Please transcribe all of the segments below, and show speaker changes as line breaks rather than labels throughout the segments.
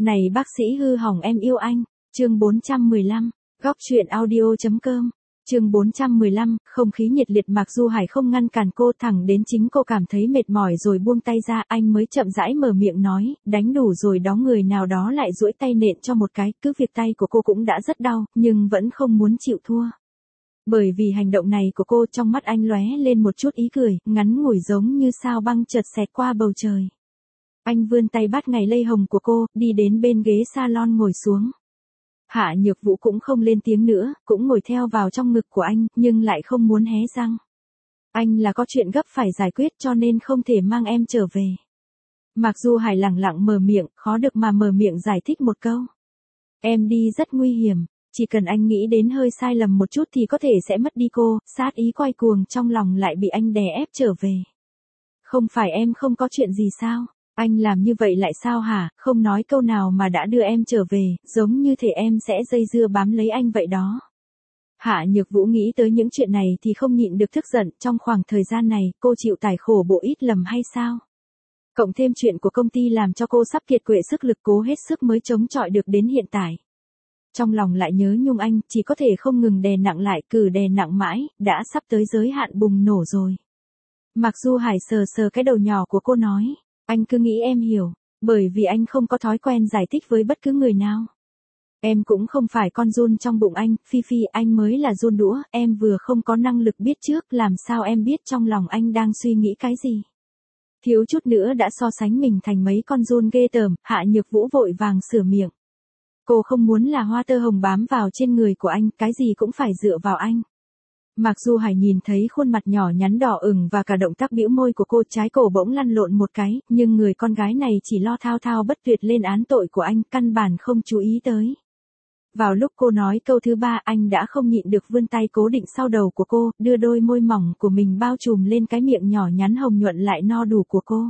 Này bác sĩ hư hỏng em yêu anh. Chương 415. Góc truyện audio.com. Chương 415, không khí nhiệt liệt Mạc Du Hải không ngăn cản cô, thẳng đến chính cô cảm thấy mệt mỏi rồi buông tay ra, anh mới chậm rãi mở miệng nói, đánh đủ rồi đó. Người nào đó lại duỗi tay nện cho một cái, cứ việc tay của cô cũng đã rất đau, nhưng vẫn không muốn chịu thua. Bởi vì hành động này của cô, trong mắt anh lóe lên một chút ý cười, ngắn ngủi giống như sao băng chợt xẹt qua bầu trời. Anh vươn tay bắt ngày lây hồng của cô, đi đến bên ghế salon ngồi xuống. Hạ Nhược Vũ cũng không lên tiếng nữa, cũng ngồi theo vào trong ngực của anh, nhưng lại không muốn hé răng. Anh là có chuyện gấp phải giải quyết cho nên không thể mang em trở về. Mạc Du Hải lẳng lặng mở miệng, khó được mà mở miệng giải thích một câu. Em đi rất nguy hiểm, chỉ cần anh nghĩ đến hơi sai lầm một chút thì có thể sẽ mất đi cô, sát ý quay cuồng trong lòng lại bị anh đè ép trở về. Không phải em không có chuyện gì sao? Anh làm như vậy lại sao hả, không nói câu nào mà đã đưa em trở về, giống như thể em sẽ dây dưa bám lấy anh vậy đó. Hạ Nhược Vũ nghĩ tới những chuyện này thì không nhịn được tức giận, trong khoảng thời gian này, cô chịu tải khổ bộ ít lầm hay sao? Cộng thêm chuyện của công ty làm cho cô sắp kiệt quệ sức lực, cố hết sức mới chống chọi được đến hiện tại. Trong lòng lại nhớ nhung anh, chỉ có thể không ngừng đè nặng lại, cứ đè nặng mãi, đã sắp tới giới hạn bùng nổ rồi. Mạc Du Hải sờ sờ cái đầu nhỏ của cô nói. Anh cứ nghĩ em hiểu, bởi vì anh không có thói quen giải thích với bất cứ người nào. Em cũng không phải con giun trong bụng anh, Phi Phi, anh mới là giun đũa, em vừa không có năng lực biết trước, làm sao em biết trong lòng anh đang suy nghĩ cái gì. Thiếu chút nữa đã so sánh mình thành mấy con giun ghê tởm. Hạ Nhược Vũ vội vàng sửa miệng. Cô không muốn là hoa tơ hồng bám vào trên người của anh, cái gì cũng phải dựa vào anh. Mạc Du Hải nhìn thấy khuôn mặt nhỏ nhắn đỏ ửng và cả động tác bĩu môi của cô, trái cổ bỗng lăn lộn một cái, nhưng người con gái này chỉ lo thao thao bất tuyệt lên án tội của anh, căn bản không chú ý tới. Vào lúc cô nói câu thứ ba, anh đã không nhịn được vươn tay cố định sau đầu của cô, đưa đôi môi mỏng của mình bao trùm lên cái miệng nhỏ nhắn hồng nhuận lại no đủ của cô.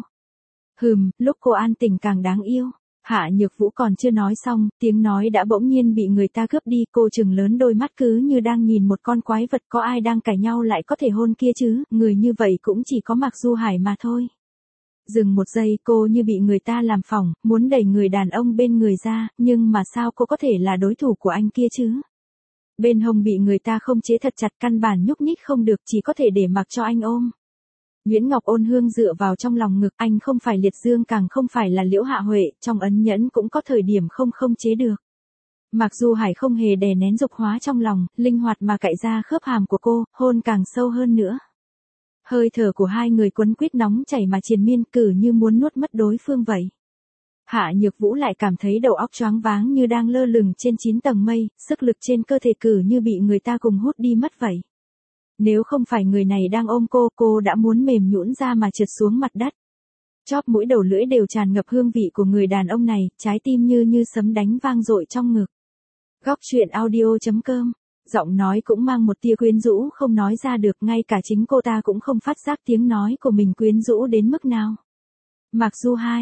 Lúc cô an tình càng đáng yêu. Hạ Nhược Vũ còn chưa nói xong, tiếng nói đã bỗng nhiên bị người ta cướp đi, cô trừng lớn đôi mắt cứ như đang nhìn một con quái vật, có ai đang cãi nhau lại có thể hôn kia chứ, người như vậy cũng chỉ có Mạc Du Hải mà thôi. Dừng một giây, cô như bị người ta làm phỏng, muốn đẩy người đàn ông bên người ra, nhưng mà sao cô có thể là đối thủ của anh kia chứ? Bên hông bị người ta không chế thật chặt, căn bản nhúc nhích không được, chỉ có thể để mặc cho anh ôm. Nguyễn Ngọc Ôn Hương dựa vào trong lòng ngực, anh không phải Liệt Dương càng không phải là Liễu Hạ Huệ, trong ấn nhẫn cũng có thời điểm không chế được. Mạc Du Hải không hề đè nén dục hóa trong lòng, linh hoạt mà cạy ra khớp hàm của cô, hôn càng sâu hơn nữa. Hơi thở của hai người quấn quýt nóng chảy mà triền miên, cử như muốn nuốt mất đối phương vậy. Hạ Nhược Vũ lại cảm thấy đầu óc choáng váng như đang lơ lửng trên 9 tầng mây, sức lực trên cơ thể cử như bị người ta cùng hút đi mất vậy. Nếu không phải người này đang ôm cô đã muốn mềm nhũn ra mà trượt xuống mặt đất. Chóp mũi đầu lưỡi đều tràn ngập hương vị của người đàn ông này, trái tim như sấm đánh vang dội trong ngực. Góc truyện audio.com. Giọng nói cũng mang một tia quyến rũ không nói ra được, ngay cả chính cô ta cũng không phát giác tiếng nói của mình quyến rũ đến mức nào. Mạc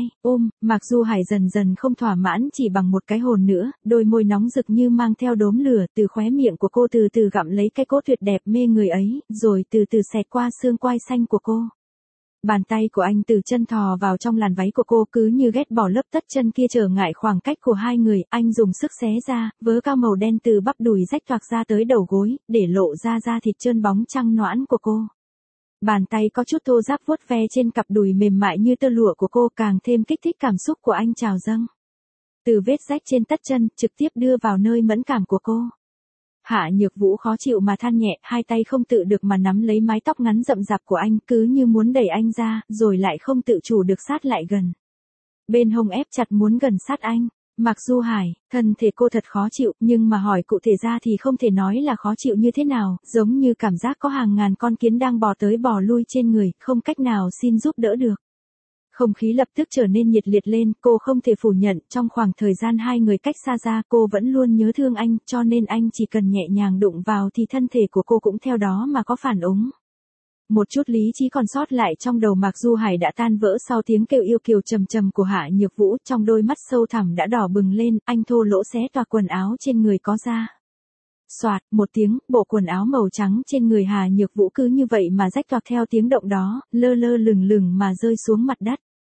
Du Hải dần dần không thỏa mãn chỉ bằng một cái hồn nữa, đôi môi nóng rực như mang theo đốm lửa, từ khóe miệng của cô từ từ gặm lấy cái cốt tuyệt đẹp mê người ấy, rồi từ từ xẹt qua xương quai xanh của cô. Bàn tay của anh từ chân thò vào trong làn váy của cô, cứ như ghét bỏ lớp tất chân kia trở ngại khoảng cách của hai người, anh dùng sức xé ra, vớ cao màu đen từ bắp đùi rách toạc ra tới đầu gối, để lộ ra da thịt trơn bóng trắng nõn của cô. Bàn tay có chút thô ráp vuốt ve trên cặp đùi mềm mại như tơ lụa của cô, càng thêm kích thích cảm xúc của anh trào dâng. Từ vết rách trên tất chân, trực tiếp đưa vào nơi mẫn cảm của cô. Hạ Nhược Vũ khó chịu mà than nhẹ, hai tay không tự được mà nắm lấy mái tóc ngắn rậm rạp của anh, cứ như muốn đẩy anh ra, rồi lại không tự chủ được sát lại gần. Bên hông ép chặt muốn gần sát anh. Mạc Du Hải, thân thể cô thật khó chịu, nhưng mà hỏi cụ thể ra thì không thể nói là khó chịu như thế nào, giống như cảm giác có hàng ngàn con kiến đang bò tới bò lui trên người, không cách nào xin giúp đỡ được. Không khí lập tức trở nên nhiệt liệt lên, cô không thể phủ nhận, trong khoảng thời gian hai người cách xa ra, cô vẫn luôn nhớ thương anh, cho nên anh chỉ cần nhẹ nhàng đụng vào thì thân thể của cô cũng theo đó mà có phản ứng. Một chút lý trí còn sót lại trong đầu Mạc Du Hải đã tan vỡ sau tiếng kêu yêu kiều trầm trầm của Hạ Nhược Vũ, trong đôi mắt sâu thẳm đã đỏ bừng lên, anh thô lỗ xé toạc quần áo trên người có da. Soạt, một tiếng, bộ quần áo màu trắng trên người Hạ Nhược Vũ cứ như vậy mà rách toạc theo tiếng động đó, lơ lơ lửng lửng mà rơi xuống mặt đất.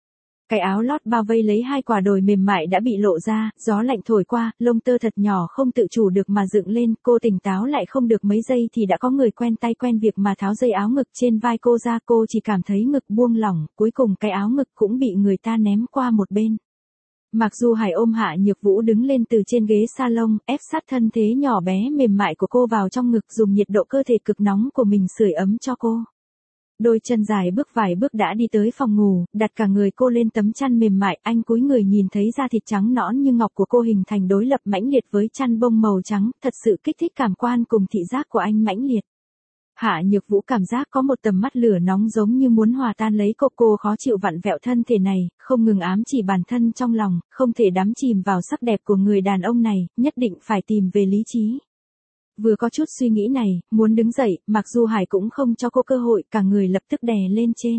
Cái áo lót bao vây lấy hai quả đồi mềm mại đã bị lộ ra, gió lạnh thổi qua, lông tơ thật nhỏ không tự chủ được mà dựng lên, cô tỉnh táo lại không được mấy giây thì đã có người quen tay quen việc mà tháo dây áo ngực trên vai cô ra, cô chỉ cảm thấy ngực buông lỏng, cuối cùng cái áo ngực cũng bị người ta ném qua một bên. Mạc Du Hải ôm Hạ Nhược Vũ đứng lên từ trên ghế salon, ép sát thân thế nhỏ bé mềm mại của cô vào trong ngực, dùng nhiệt độ cơ thể cực nóng của mình sưởi ấm cho cô. Đôi chân dài bước vài bước đã đi tới phòng ngủ, đặt cả người cô lên tấm chăn mềm mại, anh cúi người nhìn thấy da thịt trắng nõn như ngọc của cô hình thành đối lập mãnh liệt với chăn bông màu trắng, thật sự kích thích cảm quan cùng thị giác của anh mãnh liệt. Hạ Nhược Vũ cảm giác có một tầm mắt lửa nóng giống như muốn hòa tan lấy cô khó chịu vặn vẹo thân thể này, không ngừng ám chỉ bản thân trong lòng, không thể đắm chìm vào sắc đẹp của người đàn ông này, nhất định phải tìm về lý trí. Vừa có chút suy nghĩ này, muốn đứng dậy, Mạc Du Hải cũng không cho cô cơ hội, cả người lập tức đè lên trên.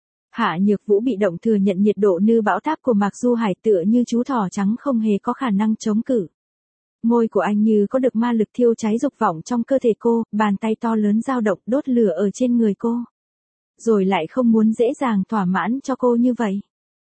Hạ Nhược Vũ bị động thừa nhận nhiệt độ như bão táp của Mạc Du Hải tựa như chú thỏ trắng không hề có khả năng chống cự. Môi của anh như có được ma lực thiêu cháy dục vọng trong cơ thể cô, bàn tay to lớn dao động đốt lửa ở trên người cô. Rồi lại không muốn dễ dàng thỏa mãn cho cô như vậy.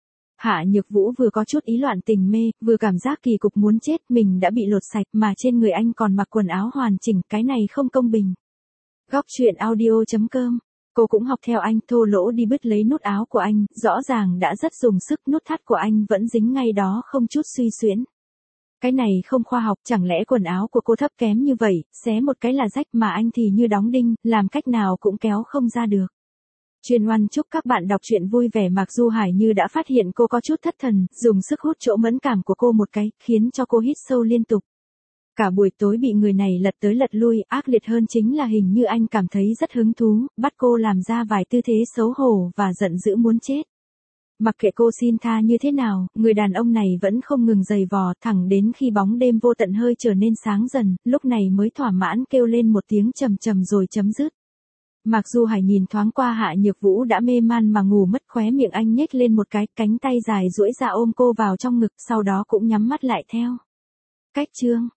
Hạ Nhược Vũ vừa có chút ý loạn tình mê, vừa cảm giác kỳ cục muốn chết, mình đã bị lột sạch mà trên người anh còn mặc quần áo hoàn chỉnh, cái này không công bình. Góc truyện audio.com. Cô cũng học theo anh, thô lỗ đi bứt lấy nút áo của anh, rõ ràng đã rất dùng sức, nút thắt của anh vẫn dính ngay đó không chút suy xuyễn. Cái này không khoa học, chẳng lẽ quần áo của cô thấp kém như vậy, xé một cái là rách mà anh thì như đóng đinh, làm cách nào cũng kéo không ra được. Chuyên Oan chúc các bạn đọc truyện vui vẻ. Mạc Du Hải như đã phát hiện cô có chút thất thần, dùng sức hút chỗ mẫn cảm của cô một cái, khiến cho cô hít sâu liên tục. Cả buổi tối bị người này lật tới lật lui, ác liệt hơn chính là hình như anh cảm thấy rất hứng thú, bắt cô làm ra vài tư thế xấu hổ và giận dữ muốn chết. Mặc kệ cô xin tha như thế nào, người đàn ông này vẫn không ngừng giày vò, thẳng đến khi bóng đêm vô tận hơi trở nên sáng dần, lúc này mới thỏa mãn kêu lên một tiếng trầm trầm rồi chấm dứt. Mạc Du Hải nhìn thoáng qua Hạ Nhược Vũ đã mê man mà ngủ mất, khóe miệng anh nhếch lên một cái, cánh tay dài duỗi ra ôm cô vào trong ngực, sau đó cũng nhắm mắt lại theo. Cách chương